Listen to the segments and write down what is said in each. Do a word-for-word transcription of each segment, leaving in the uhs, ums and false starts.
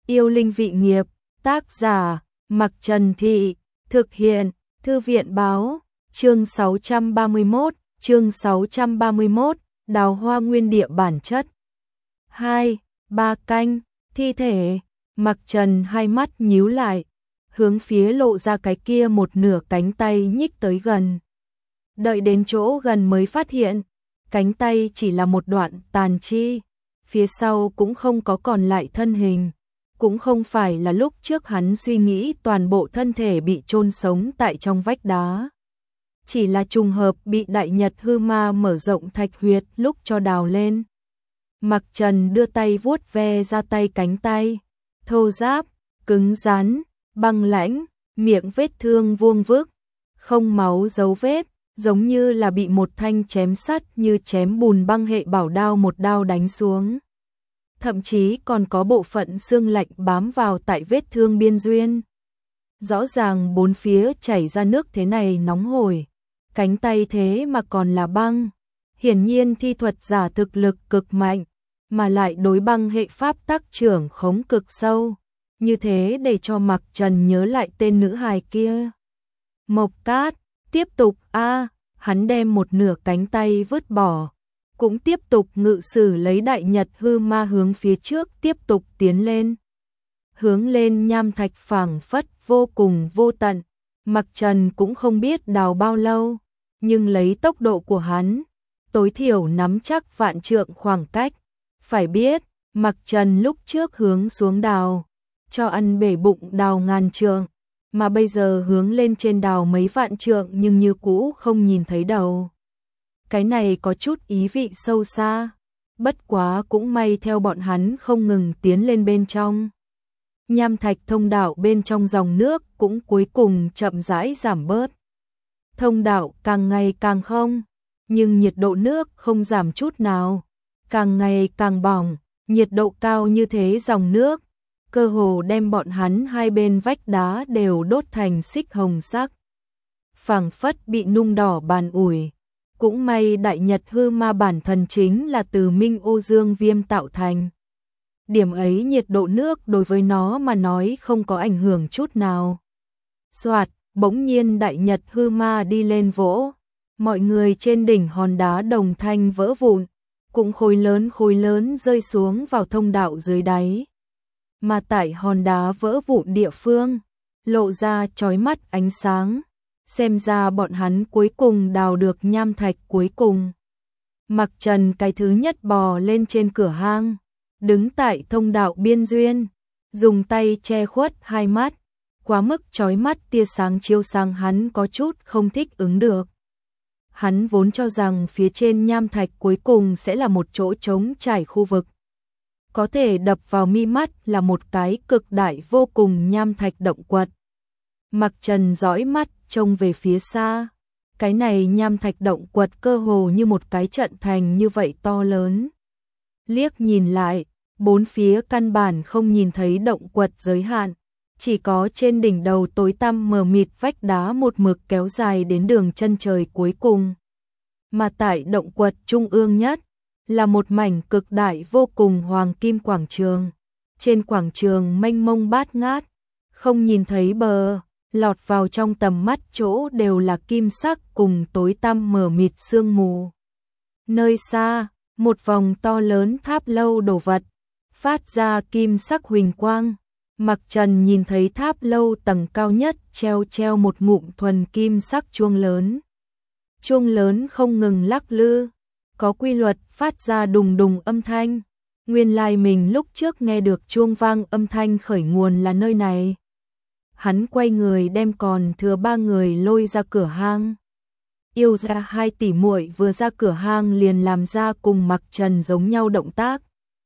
Yêu linh vị nghiệp, tác giả, Mặc Trần Thị, thực hiện, Thư viện báo, chương sáu trăm ba mươi mốt, chương sáu trăm ba mươi mốt, đào hoa nguyên địa bản chất. hai, ba canh, thi thể, Mặc Trần hai mắt nhíu lại, hướng phía lộ ra cái kia một nửa cánh tay nhích tới gần. Đợi đến chỗ gần mới phát hiện, cánh tay chỉ là một đoạn tàn chi, phía sau cũng không có còn lại thân hình, cũng không phải là lúc trước hắn suy nghĩ toàn bộ thân thể bị chôn sống tại trong vách đá. Chỉ là trùng hợp bị Đại Nhật hư ma mở rộng thạch huyệt lúc cho đào lên. Mặc Trần đưa tay vuốt ve ra tay cánh tay, thô ráp, cứng rắn, băng lãnh, miệng vết thương vuông vức, không máu dấu vết, giống như là bị một thanh chém sắt như chém bùn băng hệ bảo đao một đao đánh xuống. Thậm chí còn có bộ phận xương lạnh bám vào tại vết thương biên duyên. Rõ ràng bốn phía chảy ra nước thế này nóng hổi, cánh tay thế mà còn là băng. Hiển nhiên thi thuật giả thực lực cực mạnh, mà lại đối băng hệ pháp tắc trưởng khống cực sâu. Như thế để cho Mặc Trần nhớ lại tên nữ hài kia. Mộc Cát, tiếp tục a, hắn đem một nửa cánh tay vứt bỏ, cũng tiếp tục ngự sử lấy Đại Nhật hư ma hướng phía trước tiếp tục tiến lên. Hướng lên nham thạch phảng phất vô cùng vô tận, Mặc Trần cũng không biết đào bao lâu, nhưng lấy tốc độ của hắn, tối thiểu nắm chắc vạn trượng khoảng cách. Phải biết, Mặc Trần lúc trước hướng xuống đào, cho ăn bể bụng đào ngàn trượng, mà bây giờ hướng lên trên đào mấy vạn trượng nhưng như cũ không nhìn thấy đầu. Cái này có chút ý vị sâu xa, bất quá cũng may theo bọn hắn không ngừng tiến lên bên trong. Nham thạch thông đạo bên trong dòng nước cũng cuối cùng chậm rãi giảm bớt. Thông đạo càng ngày càng không, nhưng nhiệt độ nước không giảm chút nào, càng ngày càng bỏng, nhiệt độ cao như thế dòng nước, cơ hồ đem bọn hắn hai bên vách đá đều đốt thành xích hồng sắc. Phảng phất bị nung đỏ bàn ủi. Cũng may Đại Nhật hư ma bản thân chính là từ Minh Ô Dương Viêm tạo thành. Điểm ấy nhiệt độ nước đối với nó mà nói không có ảnh hưởng chút nào. Soạt, bỗng nhiên Đại Nhật hư ma đi lên vỗ. Mọi người trên đỉnh hòn đá đồng thanh vỡ vụn, cũng khối lớn khối lớn rơi xuống vào thông đạo dưới đáy. Mà tại hòn đá vỡ vụn địa phương, lộ ra chói mắt ánh sáng. Xem ra bọn hắn cuối cùng đào được nham thạch cuối cùng. Mặc Trần cái thứ nhất bò lên trên cửa hang, đứng tại thông đạo biên duyên, dùng tay che khuất hai mắt, quá mức chói mắt tia sáng chiếu sang hắn có chút không thích ứng được. Hắn vốn cho rằng phía trên nham thạch cuối cùng sẽ là một chỗ trống trải khu vực. Có thể đập vào mi mắt là một cái cực đại vô cùng nham thạch động quật. Mặc Trần dõi mắt trông về phía xa, cái này nham thạch động quật cơ hồ như một cái trận thành như vậy to lớn. Liếc nhìn lại, bốn phía căn bản không nhìn thấy động quật giới hạn, chỉ có trên đỉnh đầu tối tăm mờ mịt vách đá một mực kéo dài đến đường chân trời cuối cùng. Mà tại động quật trung ương nhất, là một mảnh cực đại vô cùng hoàng kim quảng trường. Trên quảng trường mênh mông bát ngát, không nhìn thấy bờ. Lọt vào trong tầm mắt chỗ đều là kim sắc cùng tối tăm mờ mịt sương mù. Nơi xa, một vòng to lớn tháp lâu đồ vật, phát ra kim sắc huỳnh quang. Mặc Trần nhìn thấy tháp lâu tầng cao nhất treo treo một ngụm thuần kim sắc chuông lớn. Chuông lớn không ngừng lắc lư, có quy luật phát ra đùng đùng âm thanh. Nguyên lai mình lúc trước nghe được chuông vang âm thanh khởi nguồn là nơi này. Hắn quay người đem còn thừa ba người lôi ra cửa hang. Yêu ra hai tỷ muội vừa ra cửa hang liền làm ra cùng Mặc Trần giống nhau động tác.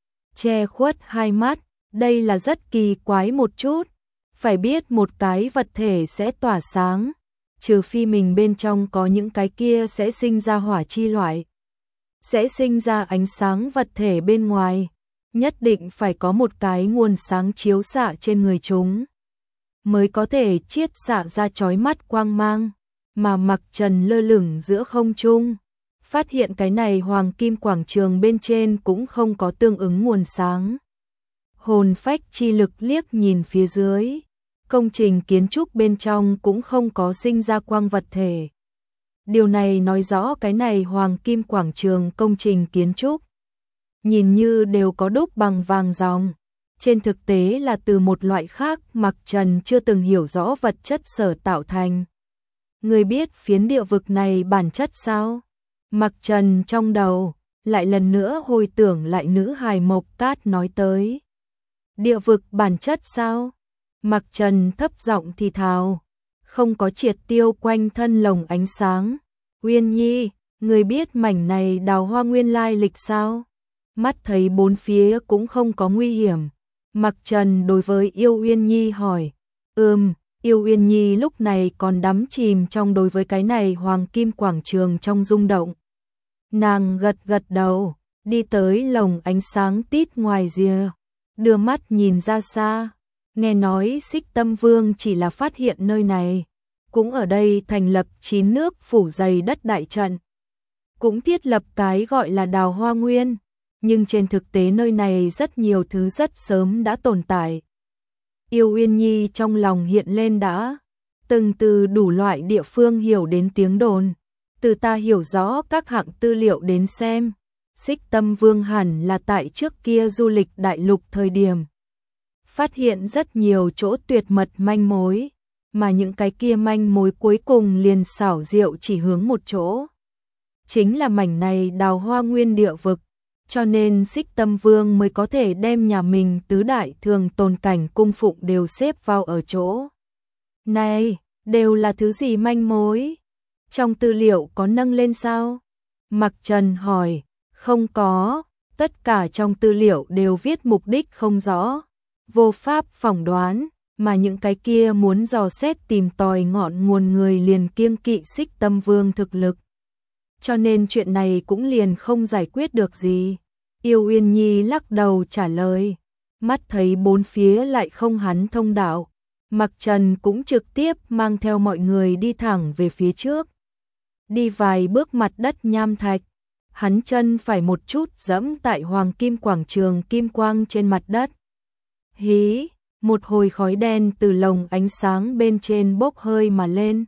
Che khuất hai mắt, đây là rất kỳ quái một chút. Phải biết một cái vật thể sẽ tỏa sáng, trừ phi mình bên trong có những cái kia sẽ sinh ra hỏa chi loại. Sẽ sinh ra ánh sáng vật thể bên ngoài, nhất định phải có một cái nguồn sáng chiếu xạ trên người chúng. Mới có thể chiết xạ ra chói mắt quang mang, mà Mặc Trần lơ lửng giữa không trung, phát hiện cái này hoàng kim quảng trường bên trên cũng không có tương ứng nguồn sáng. hồn phách chi lực liếc nhìn phía dưới. Công trình kiến trúc bên trong cũng không có sinh ra quang vật thể. Điều này nói rõ cái này Hoàng Kim Quảng Trường công trình kiến trúc nhìn như đều có đúc bằng vàng ròng, trên thực tế là từ một loại khác Mặc Trần chưa từng hiểu rõ vật chất sở tạo thành. Người biết phiến địa vực này bản chất sao? Mặc Trần trong đầu lại lần nữa hồi tưởng lại nữ hài Mộc Cát nói tới. Địa vực bản chất sao? Mặc Trần thấp giọng thì thào, không có triệt tiêu quanh thân lồng ánh sáng. Uyên Nhi, người biết mảnh này đào hoa nguyên lai lịch sao? Mắt thấy bốn phía cũng không có nguy hiểm. Mặc Trần đối với Yêu Uyên Nhi hỏi. Ừm, Yêu Uyên Nhi lúc này còn đắm chìm trong đối với cái này Hoàng Kim Quảng Trường trong rung động. Nàng gật gật đầu, đi tới lồng ánh sáng tít ngoài rìa, đưa mắt nhìn ra xa. Nghe nói Xích Tâm Vương chỉ là phát hiện nơi này, cũng ở đây thành lập chín nước phủ dày đất đại trận, cũng thiết lập cái gọi là đào hoa nguyên, nhưng trên thực tế nơi này rất nhiều thứ rất sớm đã tồn tại. Yêu Uyên Nhi trong lòng hiện lên đã từng từ đủ loại địa phương hiểu đến tiếng đồn, từ ta hiểu rõ các hạng tư liệu đến xem, Xích Tâm Vương hẳn là tại trước kia du lịch đại lục thời điểm phát hiện rất nhiều chỗ tuyệt mật manh mối, mà những cái kia manh mối cuối cùng liền xảo diệu chỉ hướng một chỗ. Chính là mảnh này đào hoa nguyên địa vực, cho nên Xích Tâm Vương mới có thể đem nhà mình tứ đại thường tồn cảnh cung phụng đều xếp vào ở chỗ. Này, đều là thứ gì manh mối? Trong tư liệu có nâng lên sao? Mặc Trần hỏi, không có, tất cả trong tư liệu đều viết mục đích không rõ, vô pháp phỏng đoán, mà những cái kia muốn dò xét tìm tòi ngọn nguồn người liền kiêng kỵ Xích Tâm Vương thực lực. Cho nên chuyện này cũng liền không giải quyết được gì. Yêu Uyên Nhi lắc đầu trả lời, mắt thấy bốn phía lại không hắn thông đạo, Mặc Trần cũng trực tiếp mang theo mọi người đi thẳng về phía trước. Đi vài bước mặt đất nham thạch, hắn chân phải một chút dẫm tại Hoàng Kim Quảng Trường kim quang trên mặt đất. Hí, một hồi khói đen từ lồng ánh sáng bên trên bốc hơi mà lên.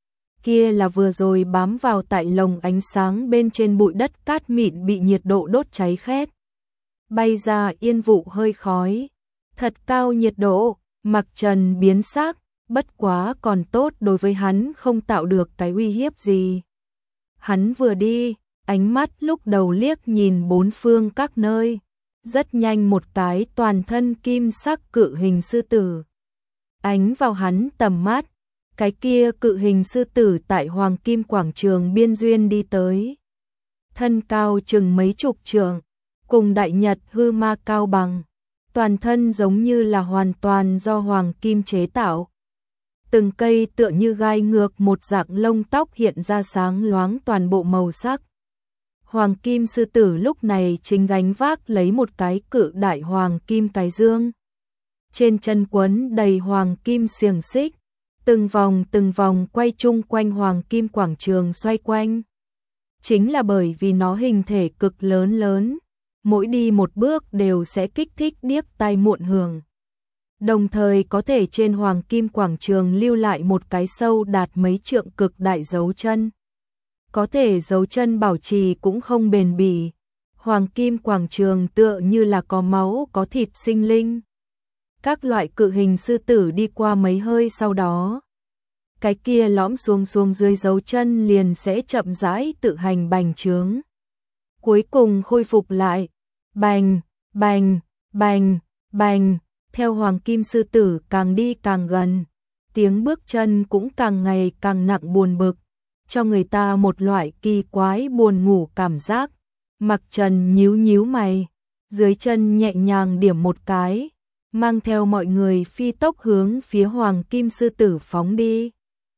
Kia là vừa rồi bám vào tại lồng ánh sáng bên trên bụi đất cát mịn bị nhiệt độ đốt cháy khét. Bay ra yên vụ hơi khói. Thật cao nhiệt độ, Mặc Trần biến sắc, bất quá còn tốt đối với hắn không tạo được cái uy hiếp gì. Hắn vừa đi, ánh mắt lúc đầu liếc nhìn bốn phương các nơi. Rất nhanh một cái toàn thân kim sắc cự hình sư tử ánh vào hắn tầm mắt. Cái kia cự hình sư tử tại Hoàng Kim Quảng Trường biên duyên đi tới. Thân cao chừng mấy chục trượng, cùng Đại Nhật hư ma cao bằng. Toàn thân giống như là hoàn toàn do Hoàng Kim chế tạo. Từng cây tựa như gai ngược một dạng lông tóc hiện ra sáng loáng toàn bộ màu sắc. Hoàng Kim sư tử lúc này chính gánh vác lấy một cái cự đại Hoàng Kim cái dương. Trên chân quấn đầy Hoàng Kim xiềng xích. Từng vòng từng vòng quay chung quanh Hoàng Kim Quảng Trường xoay quanh. Chính là bởi vì nó hình thể cực lớn lớn, mỗi đi một bước đều sẽ kích thích điếc tai muộn hưởng. Đồng thời có thể trên Hoàng Kim Quảng Trường lưu lại một cái sâu đạt mấy trượng cực đại dấu chân. Có thể dấu chân bảo trì cũng không bền bỉ. Hoàng Kim Quảng Trường tựa như là có máu có thịt sinh linh. Các loại cự hình sư tử đi qua mấy hơi sau đó, cái kia lõm xuống xuống dưới dấu chân liền sẽ chậm rãi tự hành bành trướng. Cuối cùng khôi phục lại, bành, bành, bành, bành, theo Hoàng Kim sư tử càng đi càng gần, tiếng bước chân cũng càng ngày càng nặng buồn bực, cho người ta một loại kỳ quái buồn ngủ cảm giác. Mặc Trần nhíu nhíu mày, dưới chân nhẹ nhàng điểm một cái, mang theo mọi người phi tốc hướng phía Hoàng Kim sư tử phóng đi.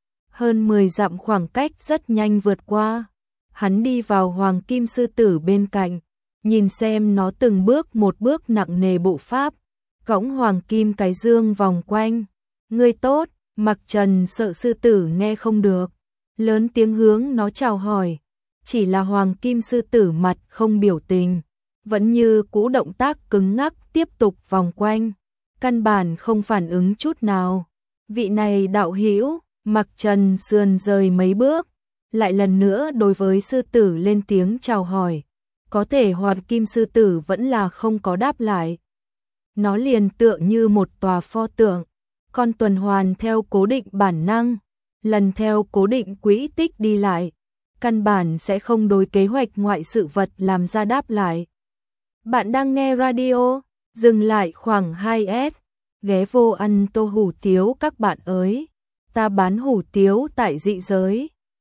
Hơn mười dặm khoảng cách rất nhanh vượt qua, hắn đi vào Hoàng Kim sư tử bên cạnh, nhìn xem nó từng bước một bước nặng nề bộ pháp, cõng Hoàng Kim cái dương vòng quanh. Ngươi tốt, Mặc Trần sợ sư tử nghe không được, lớn tiếng hướng nó chào hỏi, chỉ là Hoàng Kim sư tử mặt không biểu tình, vẫn như cũ động tác cứng ngắc tiếp tục vòng quanh, căn bản không phản ứng chút nào. Vị này đạo hữu, Mặc Trần sườn rời mấy bước, lại lần nữa đối với sư tử lên tiếng chào hỏi. Có thể Hoàng Kim sư tử vẫn là không có đáp lại. Nó liền tựa như một tòa pho tượng, con tuần hoàn theo cố định bản năng, lần theo cố định quỹ tích đi lại, căn bản sẽ không đối kế hoạch ngoại sự vật làm ra đáp lại. Bạn đang nghe radio, dừng lại khoảng hai S, ghé vô ăn tô hủ tiếu các bạn ơi, ta bán hủ tiếu tại dị giới.